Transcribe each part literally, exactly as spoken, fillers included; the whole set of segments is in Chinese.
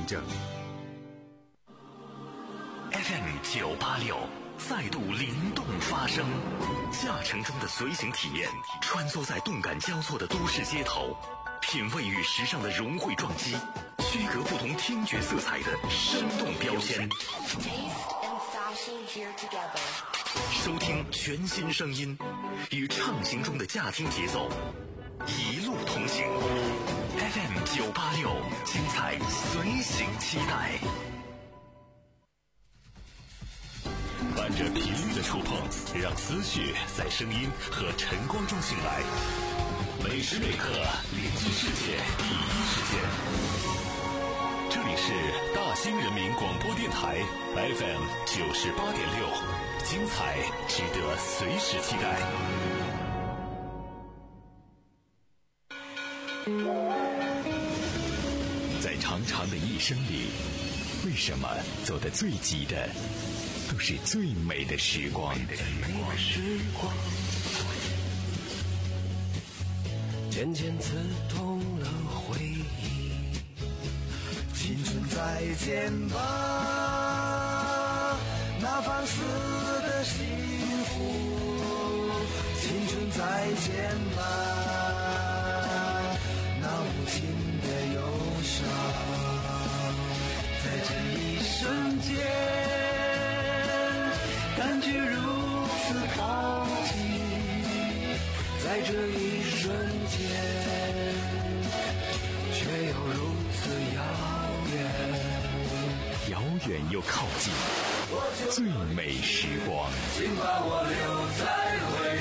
着。 F M 九八六再度灵动发声，驾乘中的随行体验，穿梭在动感交错的都市街头，品味与时尚的融汇撞击，区隔不同听觉色彩的生动标签。收听全新声音，与畅行中的驾听节奏，一路同行。F M 九八六，精彩随行期待。伴着频率的触碰，让思绪在声音和晨光中醒来。每时每刻连接世界第一时间。这里是大兴人民广播电台 F M 九十八点六，精彩值得随时期待。在长长的一生里，为什么走得最急的都是最美的时光？ 渐渐刺痛了回忆，青春再见吧，那放肆的幸福，青春再见吧，那无情的忧伤，在这一瞬间感觉如此靠近，在这一瞬间却又如此遥远， 遥远又靠近，最美时光， 请把我留在回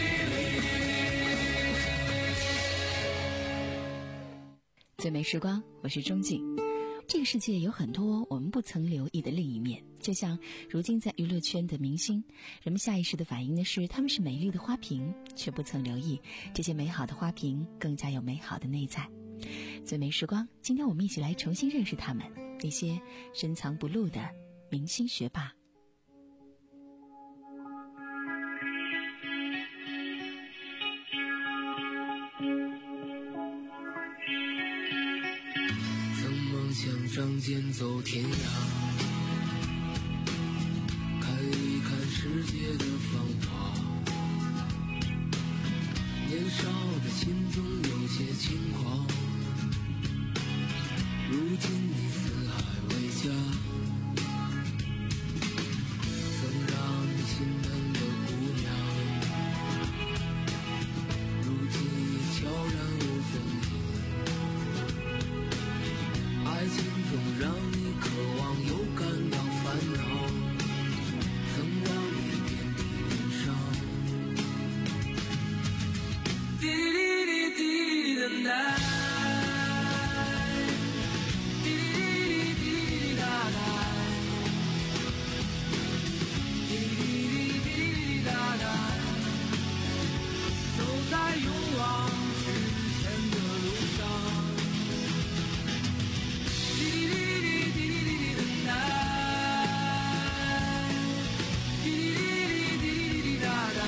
忆里。 最美时光，我是钟静。这个世界有很多我们不曾留意的另一面，就像如今在娱乐圈的明星，人们下意识的反应的是他们是美丽的花瓶，却不曾留意这些美好的花瓶更加有美好的内在。最美时光，今天我们一起来重新认识他们，那些深藏不露的明星学霸。 想仗剑走天涯，看一看世界的繁华，年少的心总有些轻狂，如今你四海为家，曾让你心疼的姑娘，如今已悄然无踪影。爱情总让你渴望又感到烦恼，曾让你遍体鳞伤。滴滴滴滴的奶，滴滴滴滴哒哒，滴滴滴滴哒哒，走在勇往直前的路上。滴滴滴滴滴滴的奶，滴滴滴滴滴哒哒，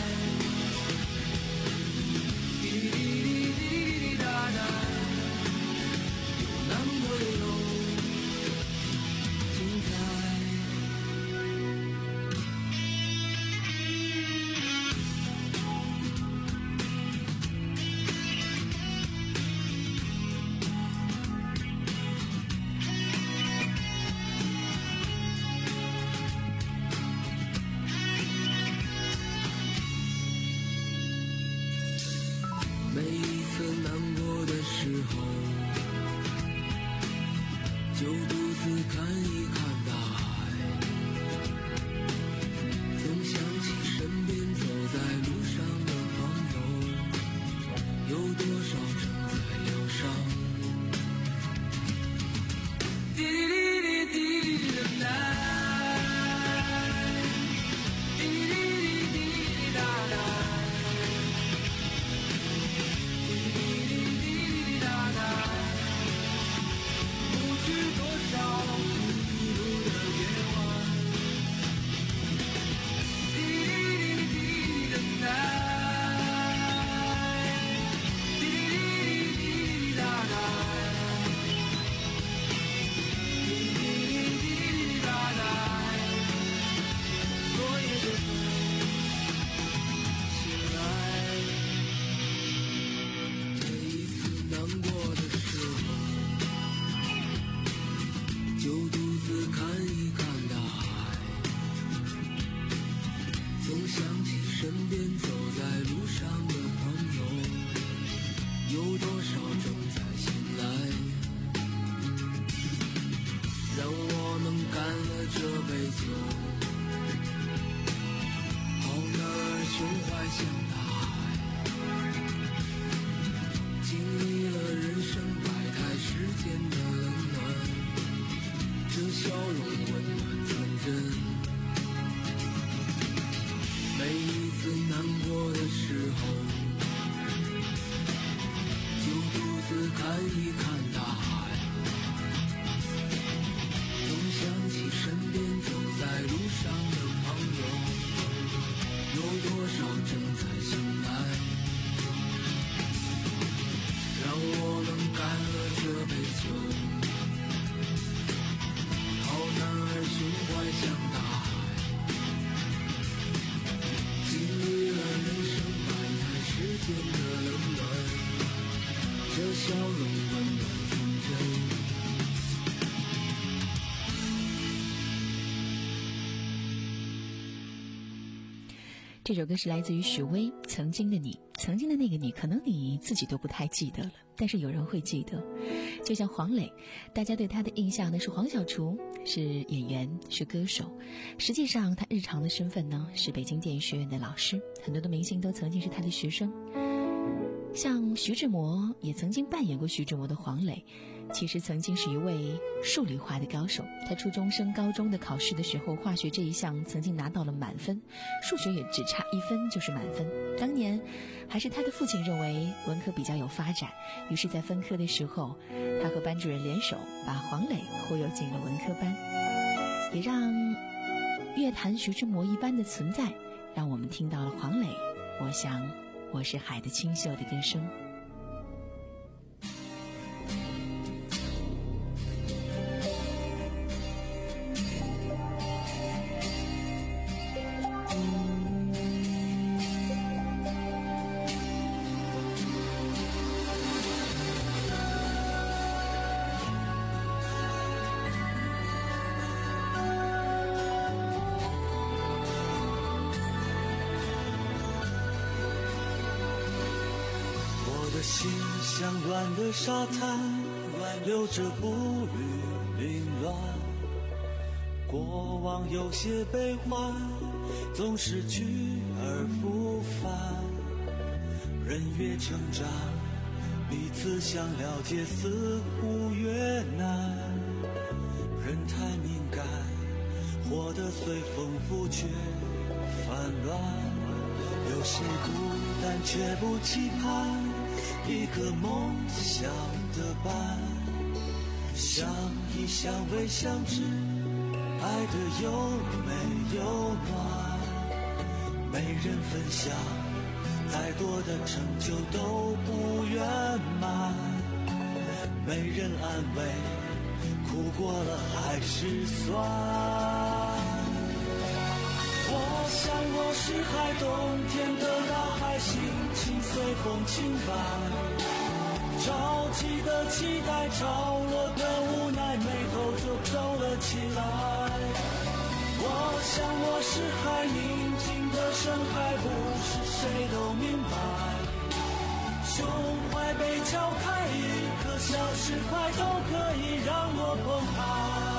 滴滴滴滴滴哒哒，有难会有精彩。每一次难过的时候，就独自看一看大海，总想起身边走在路上的朋友，有多少正在疗伤。滴滴滴滴滴的奶，滴滴滴滴滴哒哒。滴滴滴滴哒哒，不知多少迷路这杯酒，好男儿胸怀像大海，经历了人生百态世间的冷暖，这笑容温暖纯真。每一次难过的时候，就独自看一看大海，总想起身边走在路上的朋友，有多少正在醒来，让我们干了这杯酒。好男儿胸怀像大海，经历了人生百态世间的冷暖，这笑容温暖纯真。 这首歌是来自于许巍，曾经的你，曾经的那个你，可能你自己都不太记得了，但是有人会记得。就像黄磊，大家对他的印象呢是黄小厨，是演员，是歌手。实际上他日常的身份呢是北京电影学院的老师，很多的明星都曾经是他的学生。像徐志摩也曾经扮演过徐志摩的黄磊，其实曾经是一位数理化的高手。他初中升高中的考试的时候，化学这一项曾经拿到了满分，数学也只差一分就是满分。当年还是他的父亲认为文科比较有发展，于是在分科的时候，他和班主任联手把黄磊忽悠进了文科班，也让乐坛徐志摩一般的存在，让我们听到了黄磊我想我是海的清秀的歌声。 心像软的沙滩，留着步履凌乱，过往有些悲欢，总是去而复返。人越成长，彼此想了解似乎越难。人太敏感，活得随风拂却烦乱。有谁孤单却不期盼一个梦想的伴，相依相偎相知，爱的有没有暖，没人分享，再多的成就都不圆满，没人安慰，苦过了还是酸。我想我是海，冬天的大海，心情随风轻摆，着急的期待，潮落的无奈，眉头就皱了起来。我想我是海，宁静的深海，不是谁都明白，胸怀被敲开，一颗小石块都可以让我澎湃。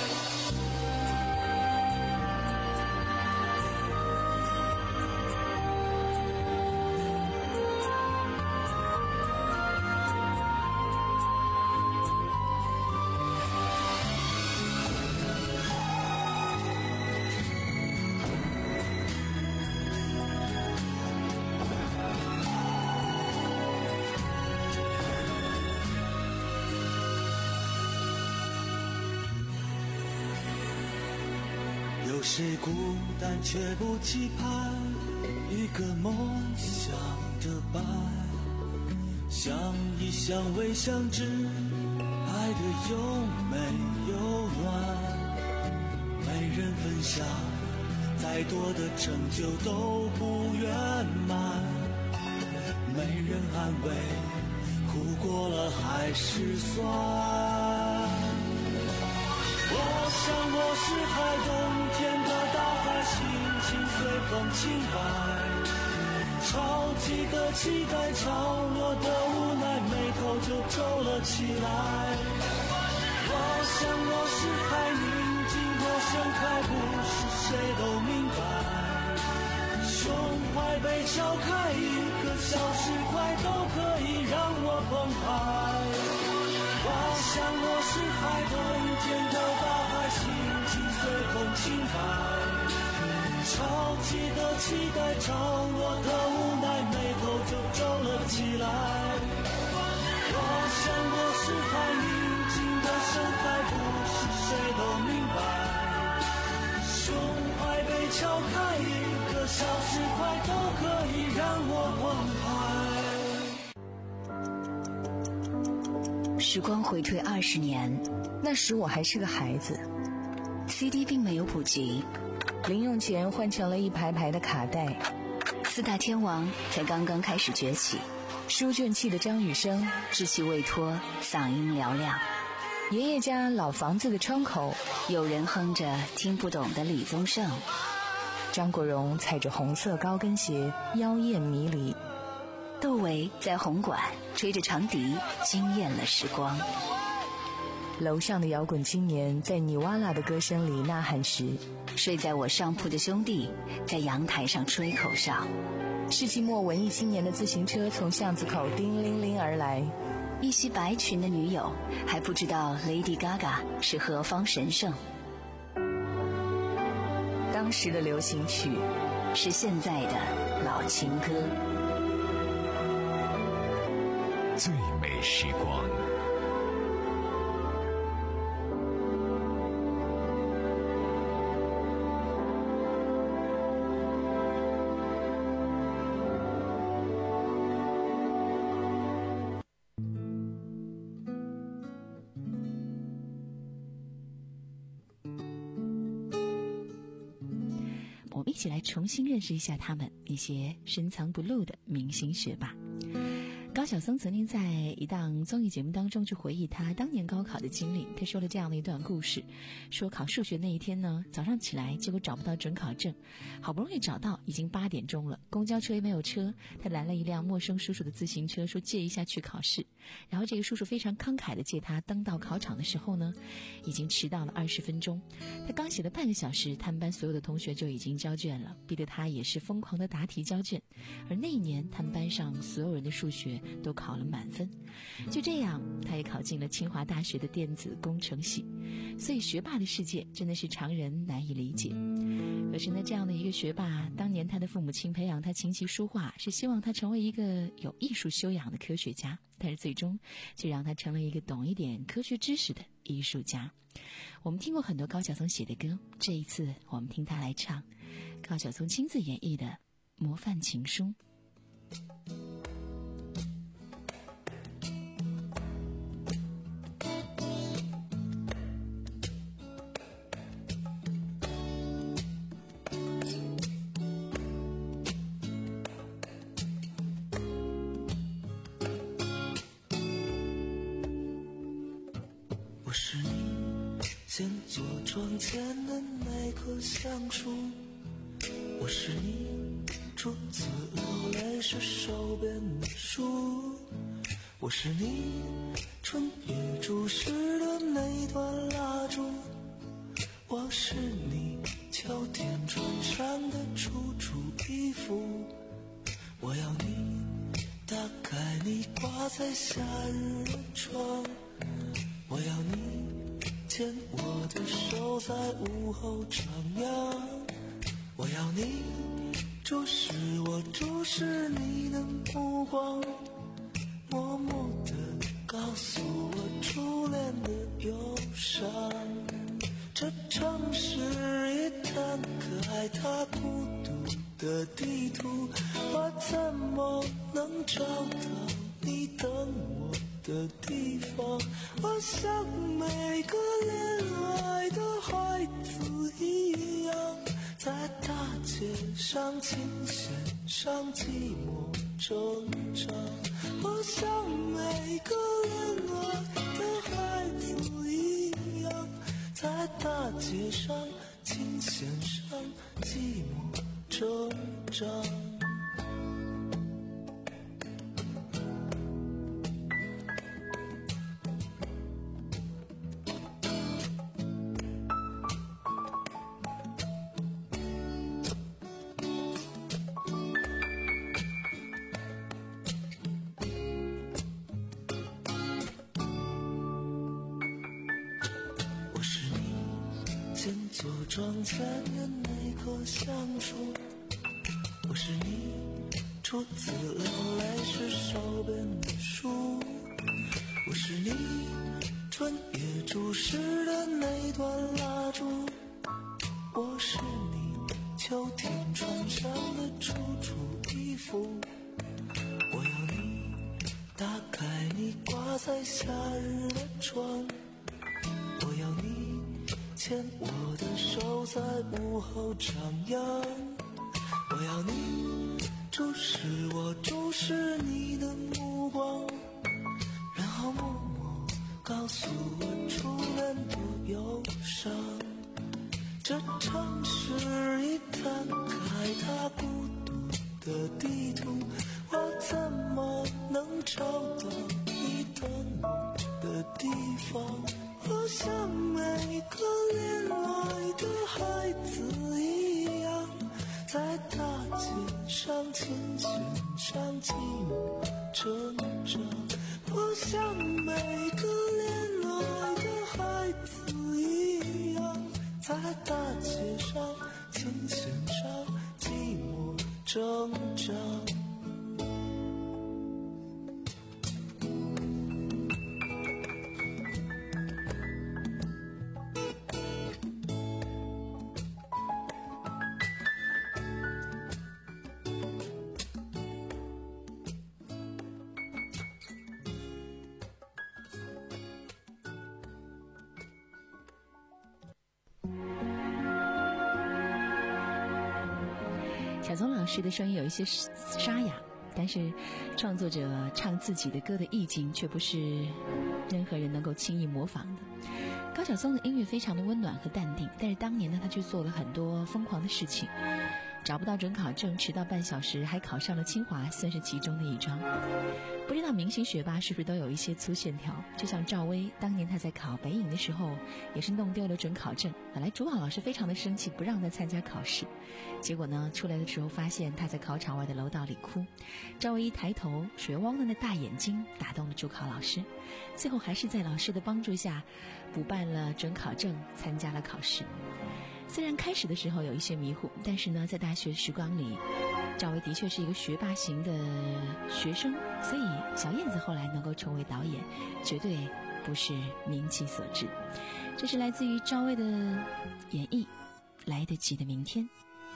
有谁孤单却不期盼一个梦想的伴，相依相偎相知，爱的有没有暖，没人分享，再多的成就都不圆满，没人安慰，苦过了还是酸。我想我是海，冬天的大海，心情随风轻摆，潮起的期待，潮落的无奈，眉头就皱了起来。我想我是海，宁静的深盛开不是谁都明白，胸怀被敲开，一个小石块都可以让我澎湃。花香落是海豚，见到大海，心情随风轻摆。潮起的期待，潮落的无奈，眉头就皱了起来。花香落是海，宁静的深海，不是谁都明白。胸怀被敲开，一个小石块都可以让我澎湃。 时光回退二十年， 那时我还是个孩子， C D 并没有普及， 零用钱换成了一排排的卡带， 四大天王才刚刚开始崛起， 书卷气的张雨生稚气未脱，嗓音嘹亮。 爷爷家老房子的窗口， 有人哼着听不懂的李宗盛。 张国荣踩着红色高跟鞋，妖艳迷离。 窦唯在红馆吹着长笛，惊艳了时光。 楼上的摇滚青年在尼瓦拉的歌声里呐喊时， 睡在我上铺的兄弟在阳台上吹口哨。 世纪末文艺青年的自行车从巷子口叮铃铃而来， 一袭白裙的女友还不知道 Lady Gaga 是何方神圣。 当时的流行曲是现在的老情歌。 最美时光， 我们一起来重新认识一下他们那些深藏不露的明星学霸。高晓松曾经在一档综艺节目当中去回忆他当年高考的经历，他说了这样的一段故事，说考数学那一天呢，早上起来结果找不到准考证，好不容易找到，已经八点钟了，公交车也没有车，他拦了一辆陌生叔叔的自行车，说借一下去考试。然后这个叔叔非常慷慨的借他，登到考场的时候呢，已经迟到了二十分钟。他刚写了半个小时，他们班所有的同学就已经交卷了，逼得他也是疯狂的答题交卷。而那一年他们班上所有人的数学都考了满分，就这样他也考进了清华大学的电子工程系。所以学霸的世界真的是常人难以理解。可是呢，这样的一个学霸，当年他的父母亲培养他琴棋书画，是希望他成为一个有艺术修养的科学家，但是最终却让他成了一个懂一点科学知识的艺术家。我们听过很多高晓松写的歌，这一次我们听他来唱高晓松亲自演绎的《模范情书》。 我是你先坐窗前的那棵橡树，我是你初次流泪时手边的书，我是你春夜注视的那段蜡烛，我是你秋天穿上的楚楚衣服，我要你打开你挂在夏日的窗，我要你牵我的手在午后徜徉，我要你注视我注视你的目光，默默地告诉我初恋的忧伤。这城市一摊开它孤独的地图，我怎么能找到你等我的地方？我像每个恋爱的孩子一样，在大街上琴弦上寂寞挣扎。我像每个恋爱的孩子一样，在大街上琴弦上寂寞挣扎。 所装载的那棵橡树，我是你初次流泪时手边的书，我是你春夜注视的那段蜡烛，我是你秋天穿上的楚楚衣服，我要你打开你挂在夏日的窗，我要你牵我的手在午后徜徉，我要你注视我注视你的目光，然后默默告诉我初恋多忧伤。这城市已摊开它孤独的地图，我怎么能找到你的梦的地方？我像每个恋爱的孩子一样，在大街上琴弦上寂寞成长。我像每个恋爱的孩子一样，在大街上琴弦上寂寞成长。 小松老师的声音有一些沙哑，但是创作者唱自己的歌的意境却不是任何人能够轻易模仿的。高晓松的音乐非常的温暖和淡定，但是当年呢，他却做了很多疯狂的事情，找不到准考证，迟到半小时，还考上了清华，算是其中的一桩。不知道明星学霸是不是都有一些粗线条？就像赵薇，当年她在考北影的时候，也是弄丢了准考证。本来主考老师非常的生气，不让她参加考试。结果呢，出来的时候发现她在考场外的楼道里哭。赵薇一抬头，水汪汪的大眼睛打动了主考老师，最后还是在老师的帮助下，补办了准考证，参加了考试。虽然开始的时候有一些迷糊，但是呢，在大学时光里，赵薇的确是一个学霸型的学生，所以小燕子后来能够成为导演，绝对不是名气所致。这是来自于赵薇的演绎，《来得及的明天》。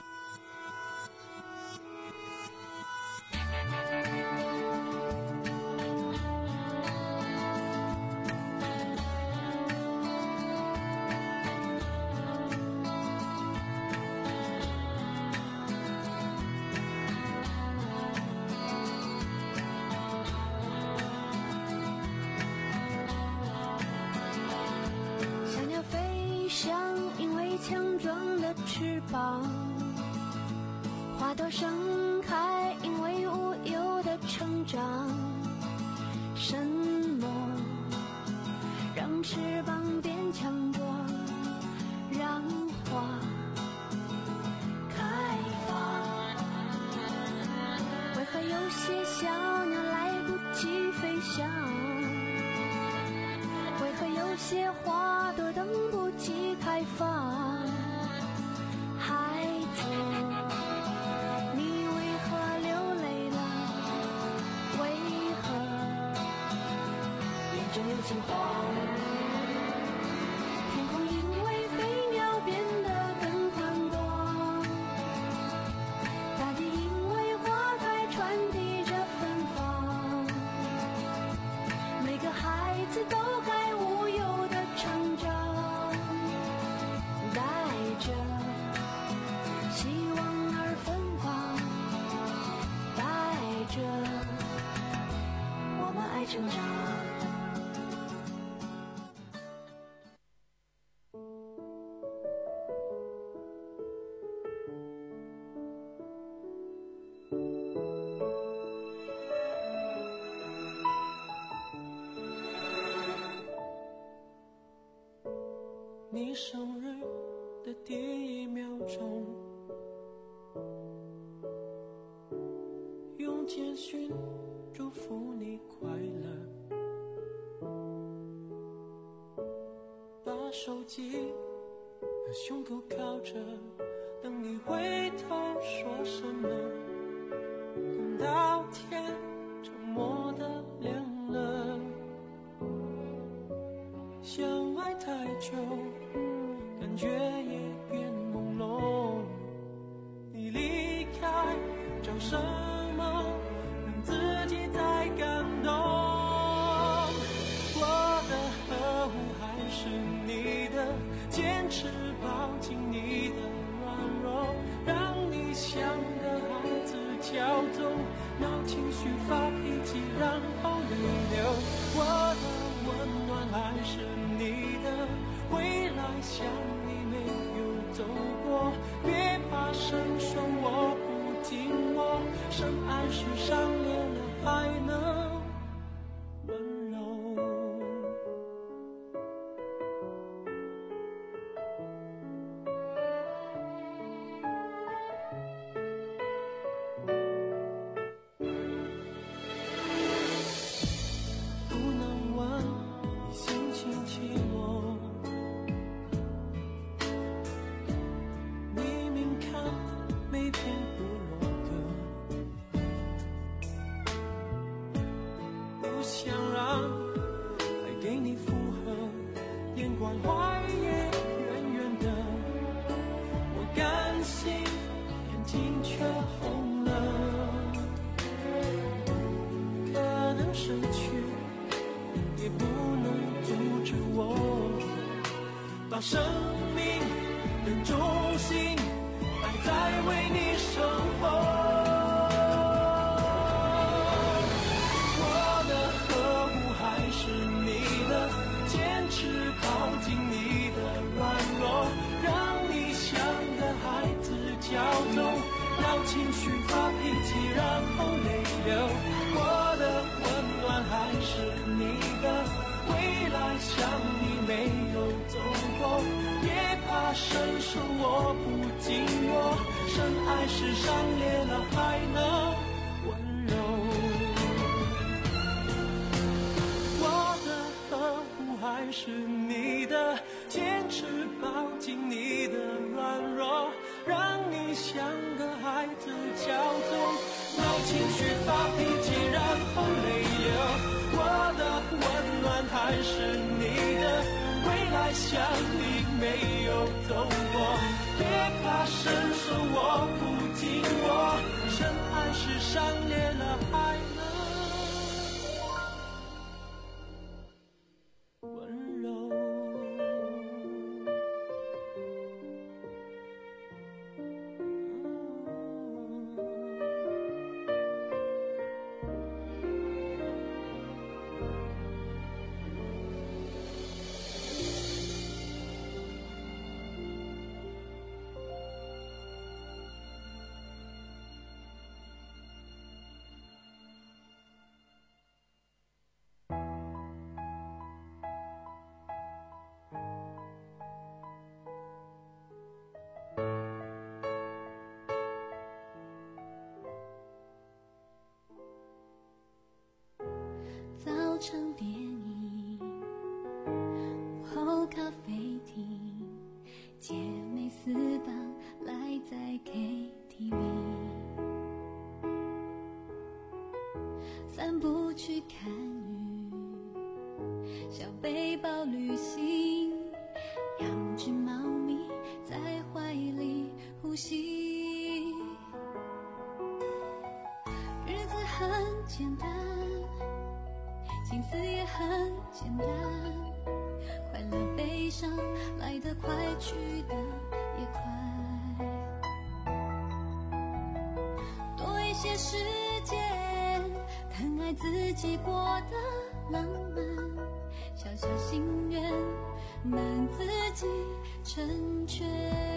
翅膀，花朵盛开，因为无忧的成长。什么让翅膀变强壮，让花开放？为何有些小鸟来不及飞翔？为何有些花朵等不及开放？有惊慌，天空因为飞鸟变得更宽广，大地因为花开传递着芬芳，每个孩子都该无忧的成长，带着希望而芬芳，带着我们爱成长。 你生日的第一秒钟，用简讯祝福你快乐，把手机胸口靠着，等你回头说什么，等到天沉默的亮了。相爱太久，感觉也变朦胧，你离开找什么让自己再感动？我的呵护还是你的坚持，抱紧你的软弱，让你像个孩子骄纵，闹情绪发脾气然后泪流。我的温暖还是你的，未来像你没有走过，别怕伸手握不紧我，深爱是伤裂了还能温柔。关怀也远远的，我甘心，眼睛却红了。可能失去，也不能阻止我，把生命的重心摆在为你生活。我的呵护还是你的，坚持靠近你的软弱，让你像个孩子骄纵，闹情绪发脾气然后泪流。我的温暖还是你的，未来像你没有走过，别怕伸手握不紧我，深爱是伤裂了还能温柔。我的呵护还是你的，坚持抱紧你的软弱，让你像个孩子骄纵，闹情绪发脾气然后泪流。我的温暖还是你的，未来像你没有走过，别怕伸手握不紧我，深爱是伤裂了还能温柔。 早场电影，午后咖啡厅，姐妹私房赖在 K T V， 散步去看雨，小背包旅行，养只猫咪在怀里呼吸，日子很简单，心思也很简单，快乐悲伤来得快，去得也快，多一些时间疼爱自己过的浪漫，小小心愿能自己成全，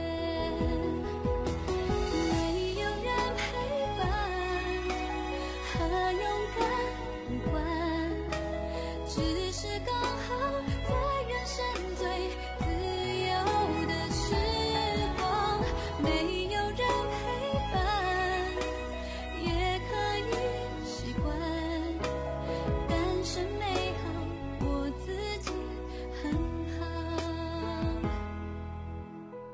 没有人陪伴和勇敢无关，只是刚好在人生最自由的时光，没有人陪伴也可以习惯，单身美好，我自己很好。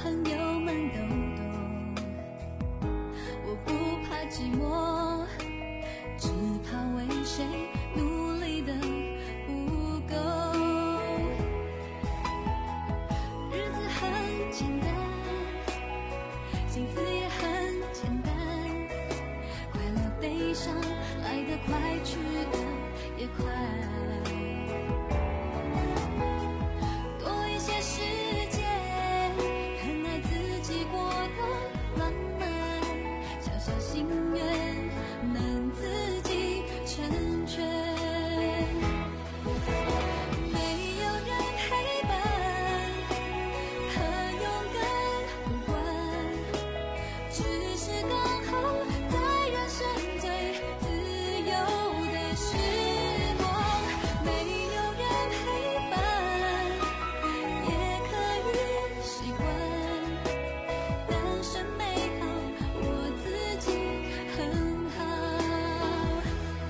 朋友们都懂，我不怕寂寞，只怕为谁努力的不够。日子很简单，心思也很简单，快乐悲伤来得快，去得也快。多一些时间，看待自己过得慢慢，小小心愿能自己成全。没有人陪伴，和勇敢无关，只是刚好在人生最自由的时光。没有人陪伴，也可以习惯，单身美好，我自己很好。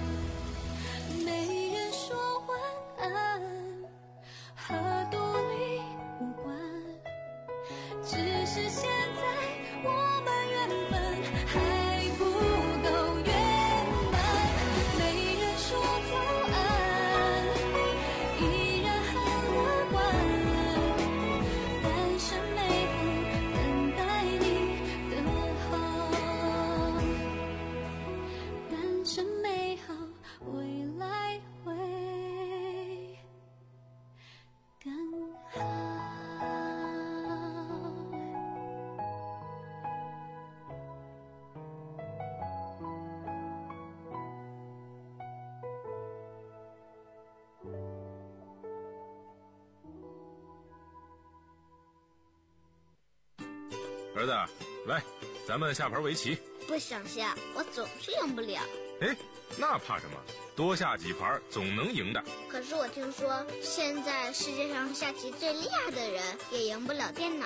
没人说晚安，和独立无关，只是现在我们缘分还不够圆满。没人说早安，依然很乐观，单身美好，等待你的好，单身美好，未来会更好。 儿子，来，咱们下盘围棋。 不想下，我总是赢不了。 哎，那怕什么？多下几盘总能赢的。 可是我听说，现在世界上下棋最厉害的人也赢不了电脑。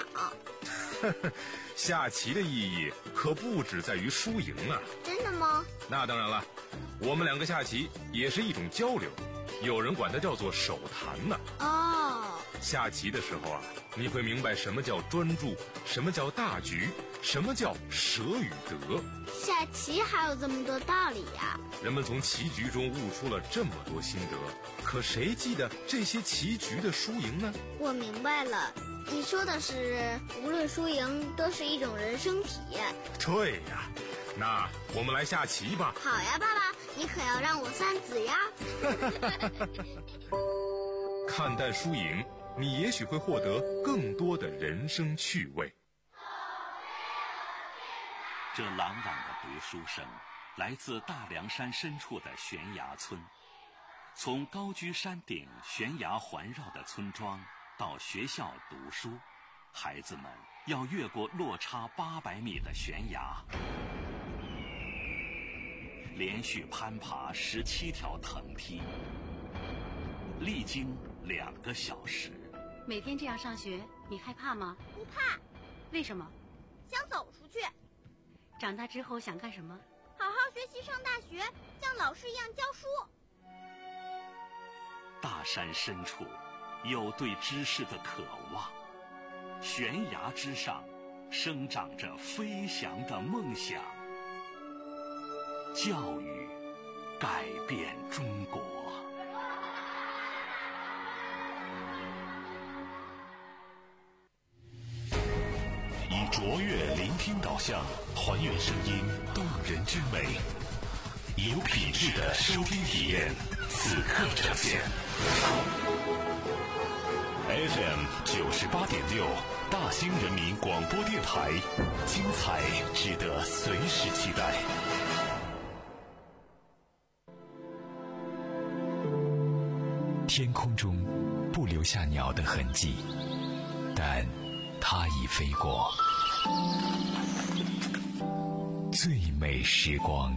下棋的意义可不只在于输赢啊。 真的吗？ 那当然了，我们两个下棋也是一种交流，有人管它叫做手谈呢。 哦， 下棋的时候啊，你会明白什么叫专注，什么叫大局，什么叫舍与得。 下棋还有这么多道理呀！ 人们从棋局中悟出了这么多心得，可谁记得这些棋局的输赢呢？ 我明白了，你说的是无论输赢都是一种人生体验。 对呀，那我们来下棋吧。 好呀，爸爸，你可要让我三子呀。 看淡输赢，你也许会获得更多的人生趣味。 这朗朗的读书声来自大凉山深处的悬崖村。从高居山顶悬崖环绕的村庄到学校读书，孩子们要越过落差八百米的悬崖，连续攀爬十七条藤梯，历经两个小时。 每天这样上学，你害怕吗？ 不怕。 为什么？ 想走出去。 长大之后想干什么？ 好好学习，上大学，像老师一样教书。 大山深处有对知识的渴望，悬崖之上生长着飞翔的梦想。教育改变中国。以卓越聆听导向，还原声音动人之美，有品质的收听体验，此刻呈现。F M 九十八点六，大兴人民广播电台，精彩值得随时期待。 天空中不留下鸟的痕迹，但它已飞过。最美时光。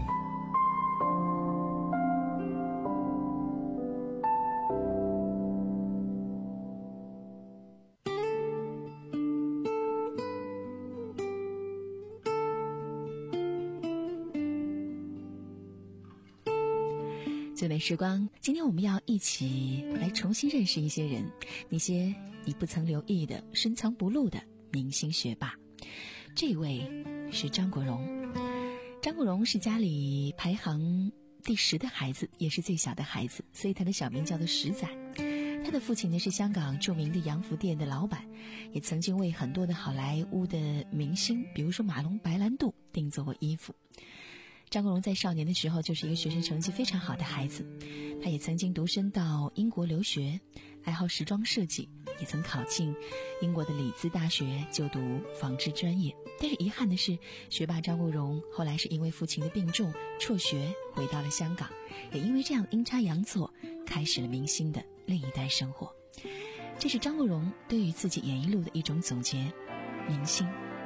最美时光，今天我们要一起来重新认识一些人，那些你不曾留意的、深藏不露的明星学霸。这位是张国荣。张国荣是家里排行第十的孩子，也是最小的孩子，所以他的小名叫做十仔。他的父亲呢是香港著名的洋服店的老板，也曾经为很多的好莱坞的明星，比如说马龙白兰度定做过衣服。张国荣在少年的时候就是一个学生成绩非常好的孩子，他也曾经独身到英国留学，爱好时装设计，也曾考进英国的里兹大学就读纺织专业。但是遗憾的是，学霸张国荣后来是因为父亲的病重辍学回到了香港，也因为这样阴差阳错开始了明星的另一代生活。这是张国荣对于自己演艺路的一种总结，明星。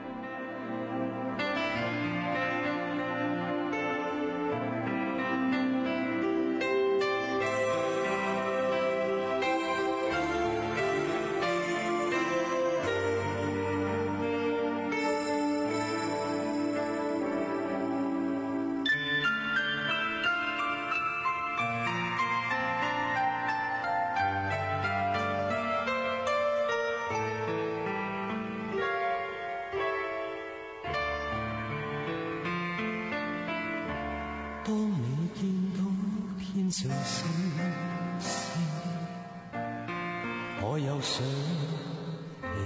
當你見到天上星星，我又想起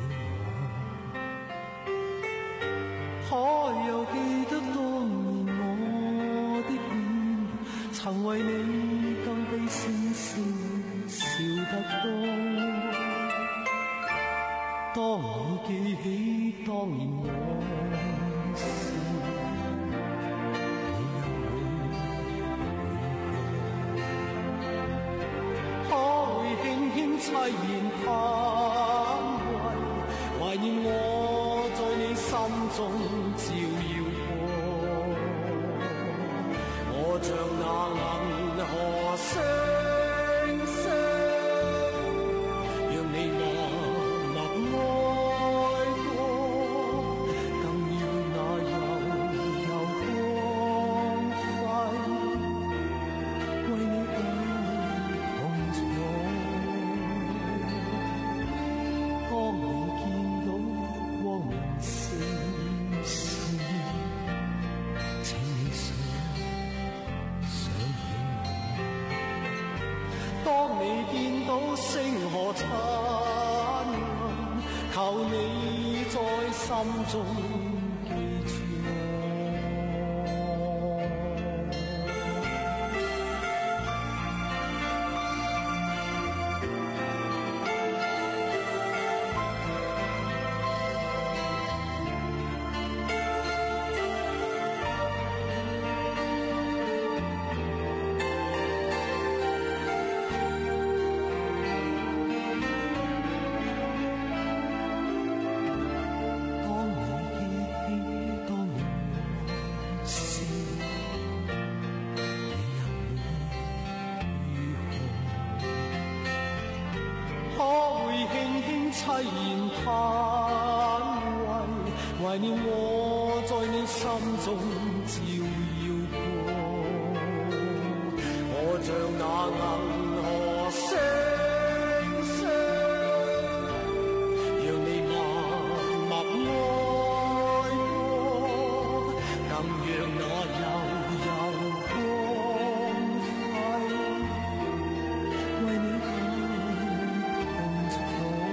我，可又記得當年我的臉，曾為你更比星星笑得多。當你記起當年往事，凄然嘆喟，懷念我在你心中照耀過，我像那銀河星星，讓你默默愛過，更要那悠悠光輝，為你愛同坐。當你見到光明星星，請你想想起我。當你見到星河燦爛，求你在心中記住我。凄然嘆喟，懷念我在你心中照耀過，我像那銀河星星，讓你默默愛過，更讓那悠悠光輝，為你愛同坐。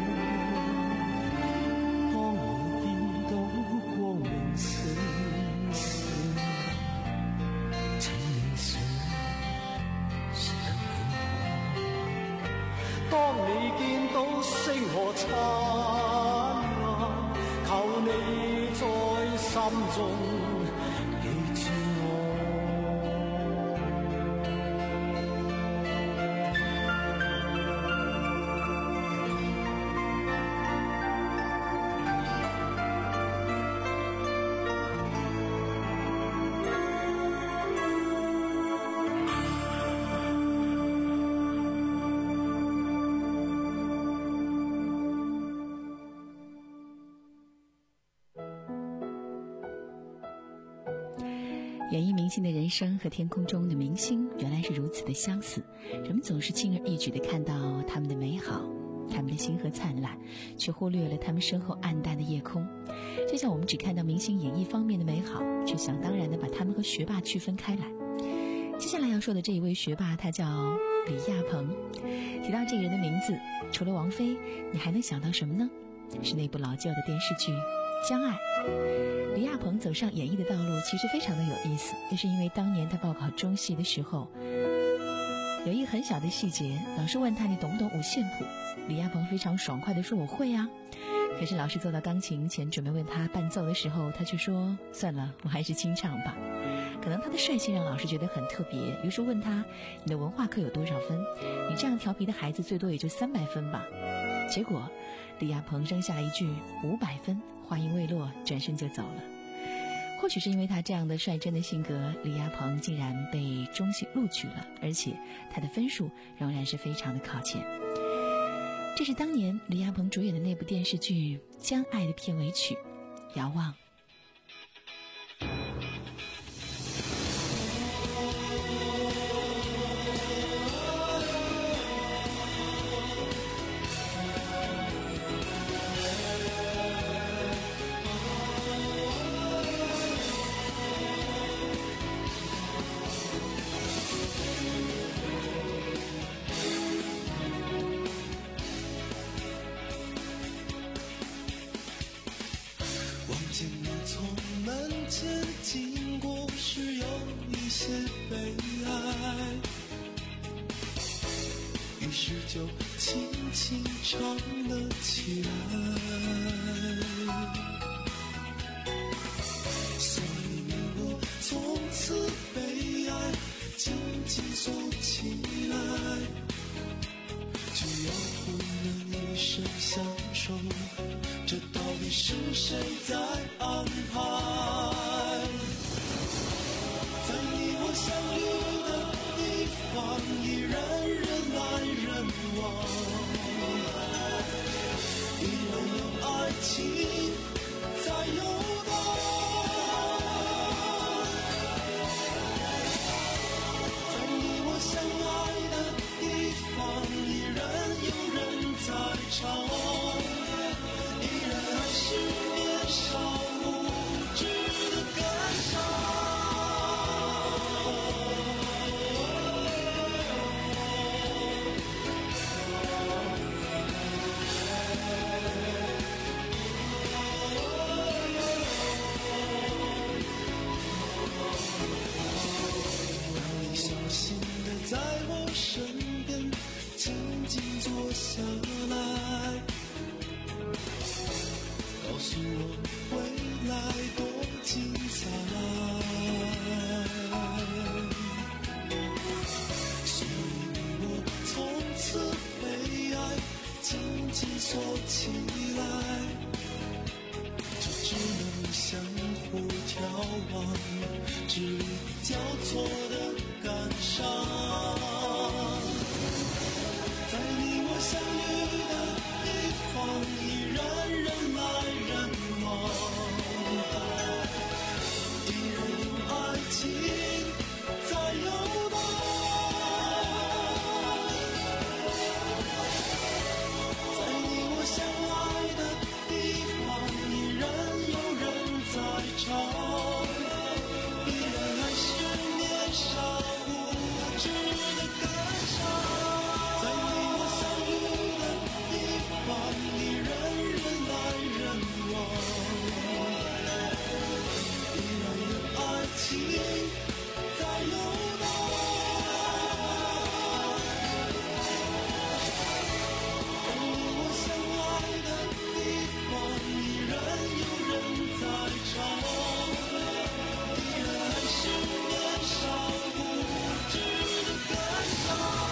當你見到星河燦爛，求你在心中記住我。 演艺明星的人生和天空中的明星原来是如此的相似，人们总是轻而易举地看到他们的美好， 他们的星河灿烂，却忽略了他们身后暗淡的夜空。就像我们只看到明星演艺方面的美好，却想当然地把他们和学霸区分开来。接下来要说的这一位学霸，他叫李亚鹏。提到这个人的名字，除了王菲，你还能想到什么呢？是那部老旧的电视剧《将爱》。李亚鹏走上演艺的道路其实非常的有意思，也是因为当年他报考中戏的时候，有一个很小的细节，老师问他你懂不懂五线谱，李亚鹏非常爽快地说我会啊。可是老师坐到钢琴前准备为他伴奏的时候，他却说算了，我还是清唱吧。可能他的帅气让老师觉得很特别，于是问他你的文化课有多少分，你这样调皮的孩子最多也就三百分吧。结果李亚鹏扔下了一句五百分，话音未落转身就走了。或许是因为他这样的率真的性格，李亚鹏竟然被中戏录取了，而且他的分数仍然是非常的靠前。这是当年李亚鹏主演的那部电视剧《将爱》的片尾曲《遥望》。 于是就轻轻唱了起来，所以我从此被爱紧紧锁起来，就要不能一生相守，这到底是谁在安排？在你我相遇的地方，依然人来人往，依然有爱情在游荡。在你我相爱的地方，依然有人在唱，依然还是年少无知的感伤。在我身边静静坐下来，告诉我未来多精彩。所以我从此被爱紧紧锁起来，就只能相互眺望，支离交错的感伤。在你我相遇的地方，依然人来人往，依然有爱情在游荡。在你我相爱的地方，依然有人在唱，依然还是年少无知的感伤。在你我相遇的地方，依然人来人往，依然有爱情在游荡。在你我相爱的地方，依然有人在唱，依然还是年少无知的感伤。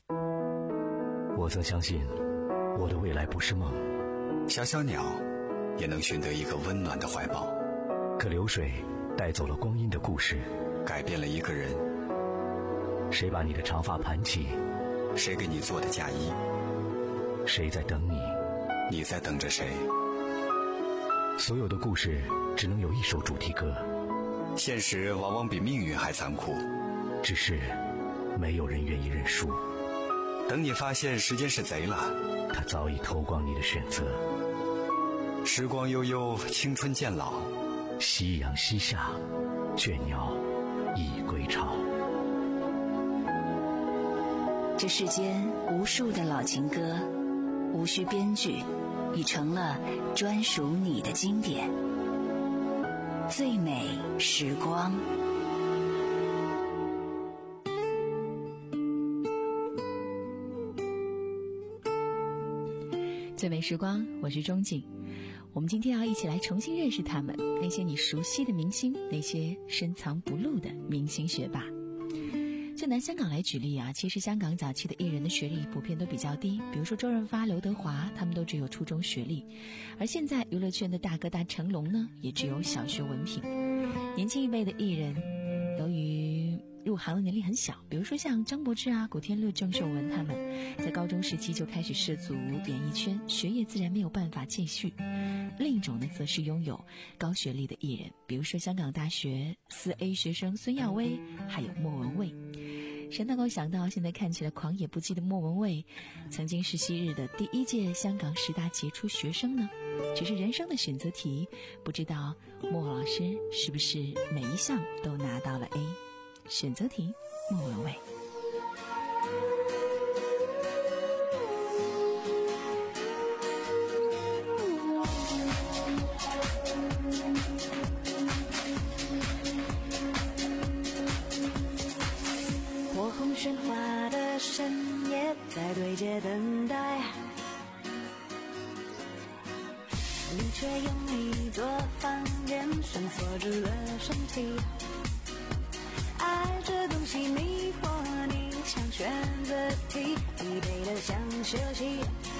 我曾相信我的未来不是梦。 小小鸟， 也能寻得一个温暖的怀抱。 可流水带走了光阴的故事， 改变了一个人。 谁把你的长发盘起？ 谁给你做的嫁衣？ 谁在等你？ 你在等着谁？ 所有的故事只能有一首主题歌。 现实往往比命运还残酷， 只是没有人愿意认输。 等你发现时间是贼了， 他早已偷光你的选择。 时光悠悠，青春渐老， 夕阳西下，倦鸟已归巢。 这世间无数的老情歌，无需编剧，已成了专属你的经典。最美时光。最美时光，我是钟景。我们今天要一起来重新认识他们，那些你熟悉的明星，那些深藏不露的明星学霸。就拿香港来举例啊，其实香港早期的艺人的学历普遍都比较低，比如说周润发、刘德华，他们都只有初中学历。而现在娱乐圈的大哥大成龙呢，也只有小学文凭。年轻一辈的艺人，由于入行的年龄很小，比如说像张柏芝啊、古天乐、郑秀文他们，在高中时期就开始涉足演艺圈，学业自然没有办法继续。另一种呢，则是拥有高学历的艺人，比如说香港大学四 A 学生孙耀威，还有莫文蔚。谁能够想到，现在看起来狂野不羁的莫文蔚，曾经是昔日的第一届香港十大杰出学生呢？只是人生的选择题，不知道莫老师是不是每一项都拿到了 A？ 选择题，莫文蔚。 喧哗的深夜，在对街等待，你却用一座房间绳索住了身体。爱这东西迷惑你，像选择题，疲惫的像休息。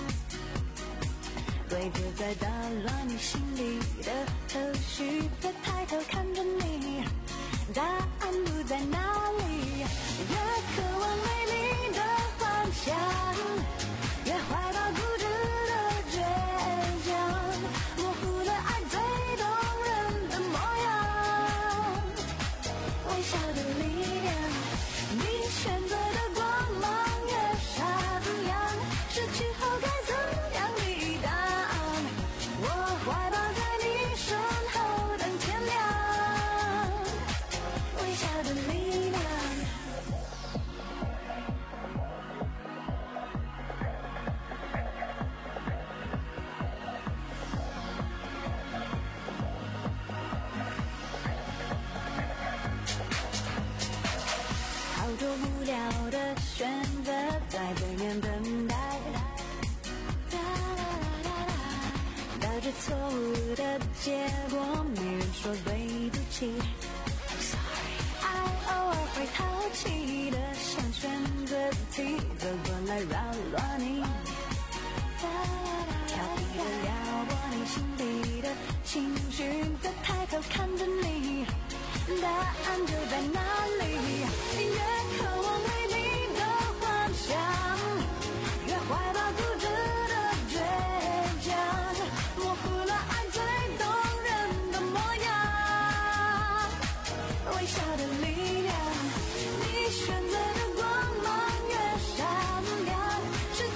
规则在打乱你心里的头绪，再抬头看着你，答案不在哪里。越渴望美丽的幻想，越怀抱固执的倔强，模糊的爱最动人的模样，微笑的力量，你选择的光芒越闪亮，失去后该怎样抵挡？我怀抱在你身后等天亮，微笑的力量。好多无聊的选择在对面等待，导致错误的结果，没人说对不起。爱偶尔会淘气的像选择题，走过来扰乱你，调皮的撩拨你心底的情绪，再抬头看着你，答案就在哪里。越渴望美丽的幻想，越怀抱固执的倔强，模糊了爱最动人的模样，微笑的力量，你选择的光芒越闪亮，失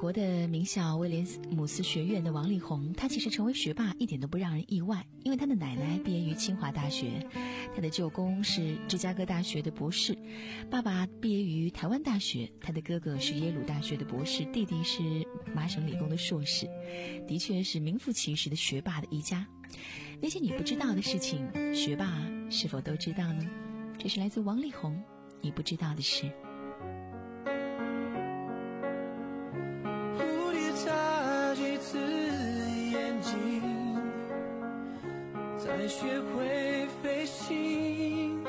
国的名校威廉姆斯学院的王力宏，他其实成为学霸一点都不让人意外，因为他的奶奶毕业于清华大学，他的舅公是芝加哥大学的博士，爸爸毕业于台湾大学，他的哥哥是耶鲁大学的博士，弟弟是麻省理工的硕士，的确是名副其实的学霸的一家。那些你不知道的事情，学霸是否都知道呢？这是来自王力宏你不知道的事。 蝴蝶眨几次眼睛，才学会飞行，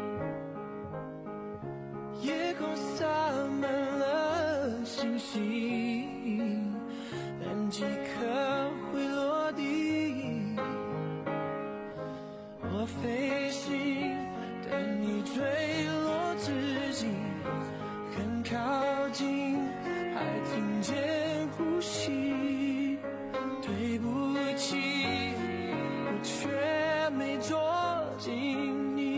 夜空洒满了星星，但几颗会落地。我飞行，等你坠落之际，很靠近，还听见呼吸。对不起，我却没捉紧你。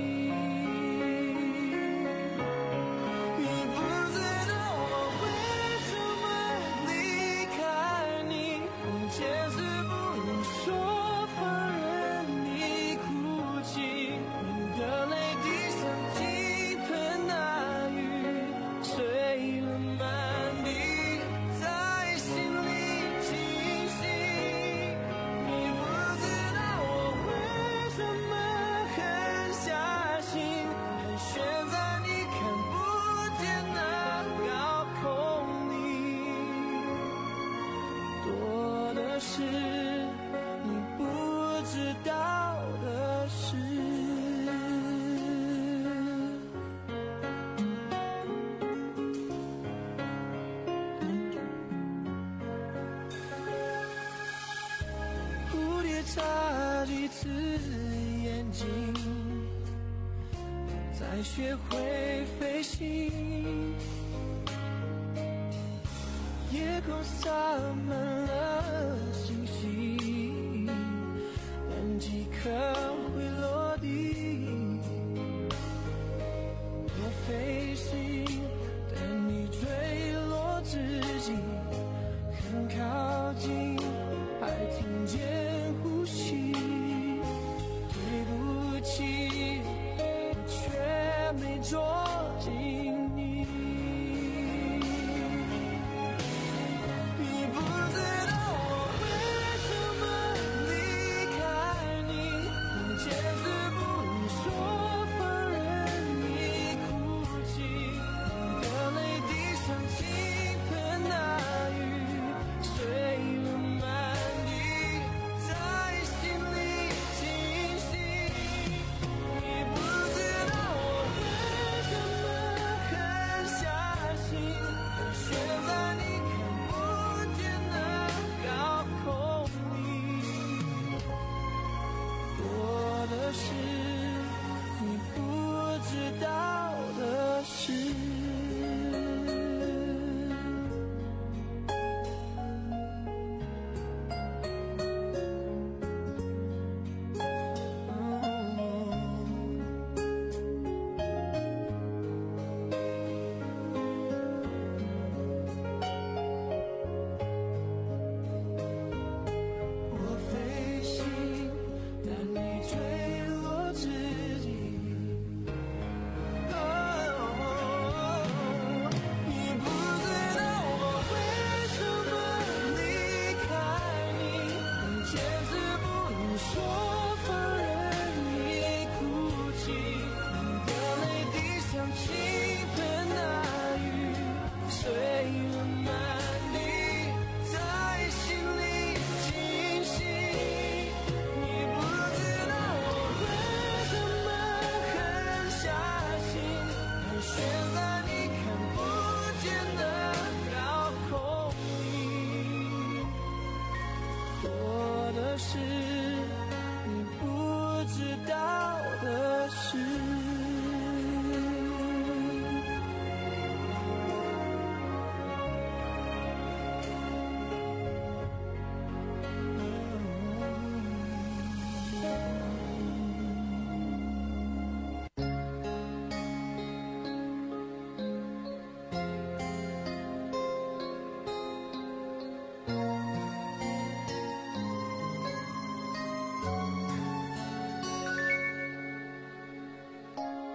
你不知道我为什么离开你，我坚持不能说放任你哭泣，你的泪滴像倾盆大雨，碎了满地，在心里清晰。你不知道我为什么狠下心，盘旋在你看不见的高空里，多的是你不知道的事。蝴蝶眨几次眼睛，才学会飞行，夜空洒满了星星，但几颗会落地。我飞行，等你坠落之际，很靠近，还听见呼吸。对不起，我却没捉紧你。你不知道我为什么离开你，我坚持不能说放任你哭泣。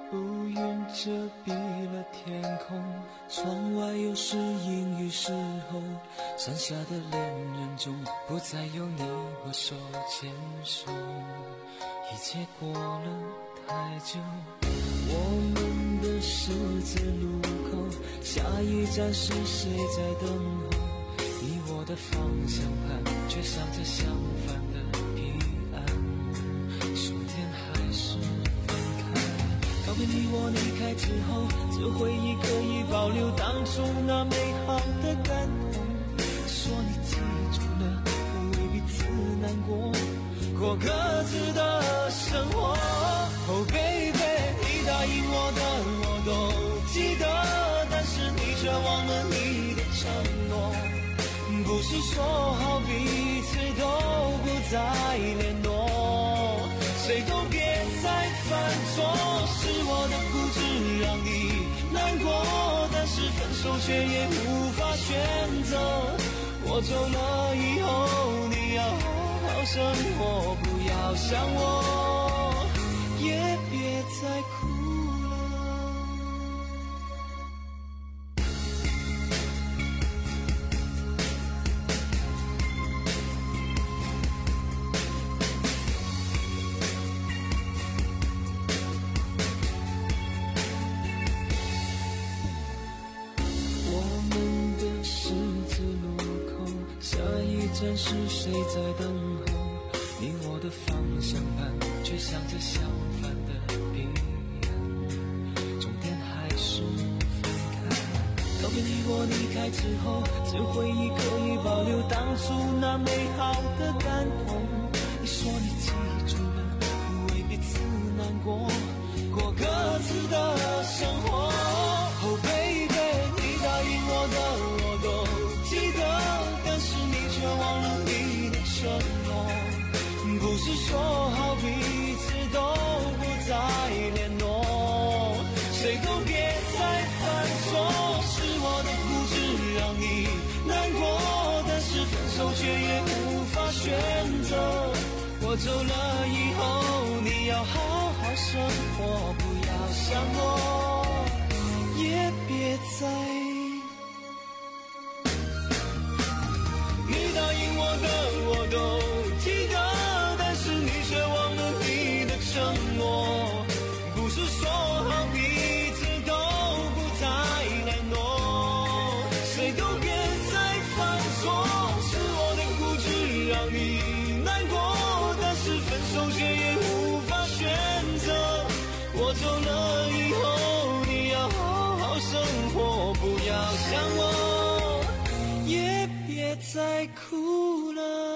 乌云遮蔽了天空，窗外又是阴雨时候，剩下的恋人中不再有你我手牵手，一切过了太久。我们的十字路口，下一站是谁在等候？你我的方向盘却向着相反的彼岸，终点还是分开。告别你我离开之后，这回忆可以保留当初那美好的感动。说你记住了，不为彼此难过，过各自的生活。Oh baby， 你答应我的我都记得，但是你却忘了你的承诺。不是说好彼此都不再联络，谁都别再犯错。是我的固执让你难过，但是分手却也无法选择。我走了以后，你要好好生活，不要想我，也别再哭了。我们的十字路口，下一站是谁在等候？你我的方向盘却向着相反的彼岸，终点还是分开。告别你我离开之后，这回忆可以保留当初那美好的感动。你说你记住了，不为彼此难过，过各自的生活。Oh baby， 你答应我的我都记得，但是你却忘了你的承诺。不是说好彼此都不再联络，谁都别再犯错。是我的固执让你难过，但是分手却也无法选择。我走了以后，你要好好生活，不要想我，也别再。你答应我的我都记得，但是你却忘了你的承诺。不是说好彼此都不再联络，谁都别再犯错。是我的固执让你难过，但是分手却也无法选择。我走了以后，你要好好生活，不要想我，也别再哭了。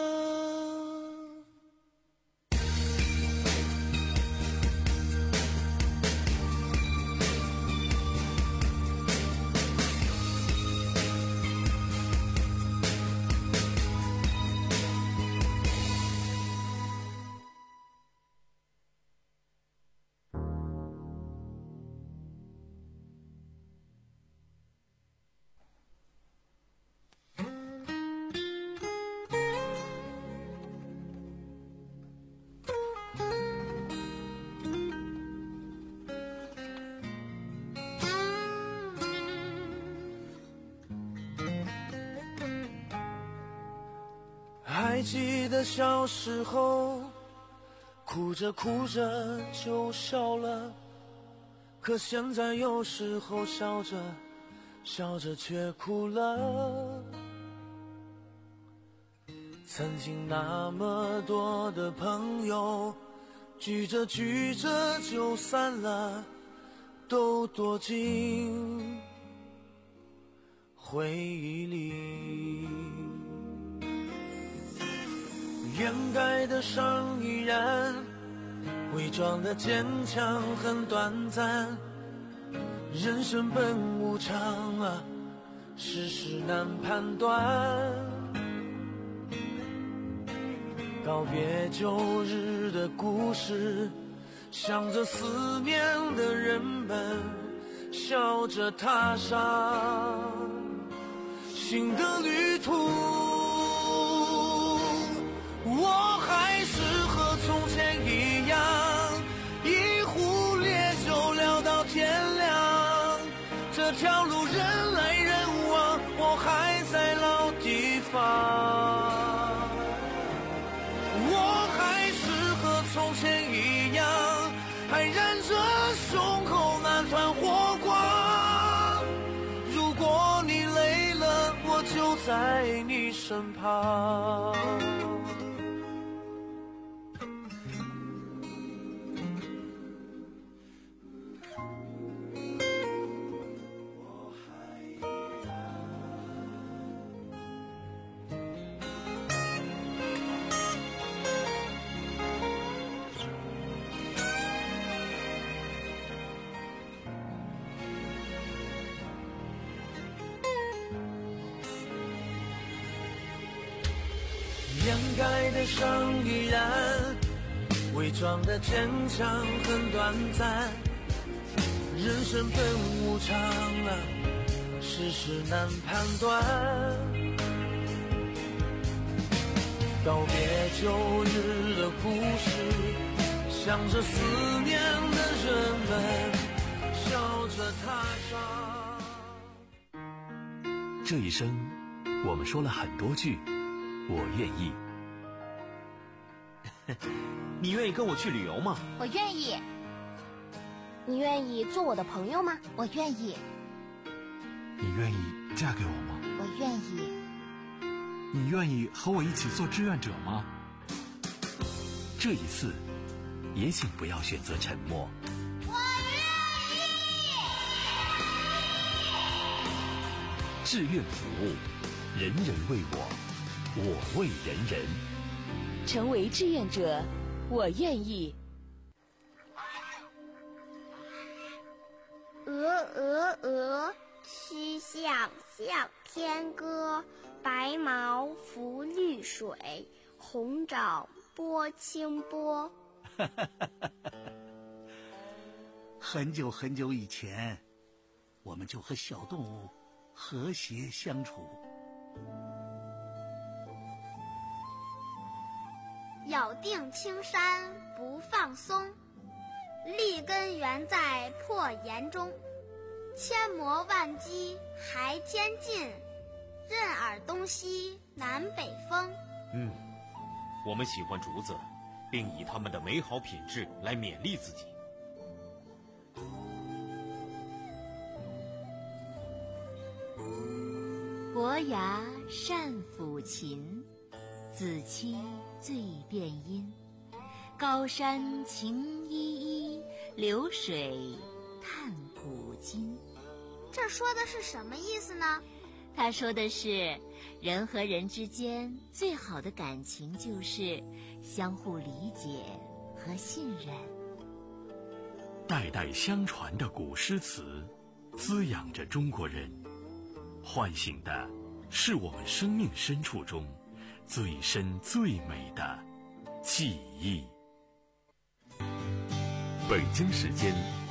还记得小时候，哭着哭着就笑了，可现在有时候笑着笑着却哭了。曾经那么多的朋友，聚着聚着就散了，都躲进回忆里。掩盖的伤依然，伪装的坚强很短暂。人生本无常啊，世事难判断。告别旧日的故事，想着思念的人们，笑着踏上新的旅途。我还是和从前一样，一壶烈酒聊到这条路人来人往，我还在老地方。我还是和从前一样，还燃着胸口那团火光。如果你累了，我就在你身旁。掩盖的伤依然，伪装的坚强很短暂。人生本无常啊，世事难判断。告别旧日的故事，想着思念的人们，笑着踏上。 这一生，我们说了很多句我愿意。 你愿意跟我去旅游吗？ 我愿意。你愿意做我的朋友吗？我愿意。 你愿意嫁给我吗？ 我愿意。 你愿意和我一起做志愿者吗？ 这一次，也请不要选择沉默。 我愿意。 志愿服务，人人为我，我为人人。 成为志愿者，我愿意。 鹅鹅鹅，曲项向天歌。白毛浮绿水，红掌拨清波。 很久很久以前，我们就和小动物和谐相处。 咬定青山不放松，立根原在破岩中。千磨万击还天进，任尔东西南北风。 嗯，我们喜欢竹子，并以它们的美好品质来勉励自己。 伯牙善抚琴，子期醉殿音。高山晴依依，流水叹古今。 这说的是什么意思呢？ 他说的是，人和人之间最好的感情就是相互理解和信任。 代代相传的古诗词，滋养着中国人，唤醒的是我们生命深处中最深最美的记忆。 北京时间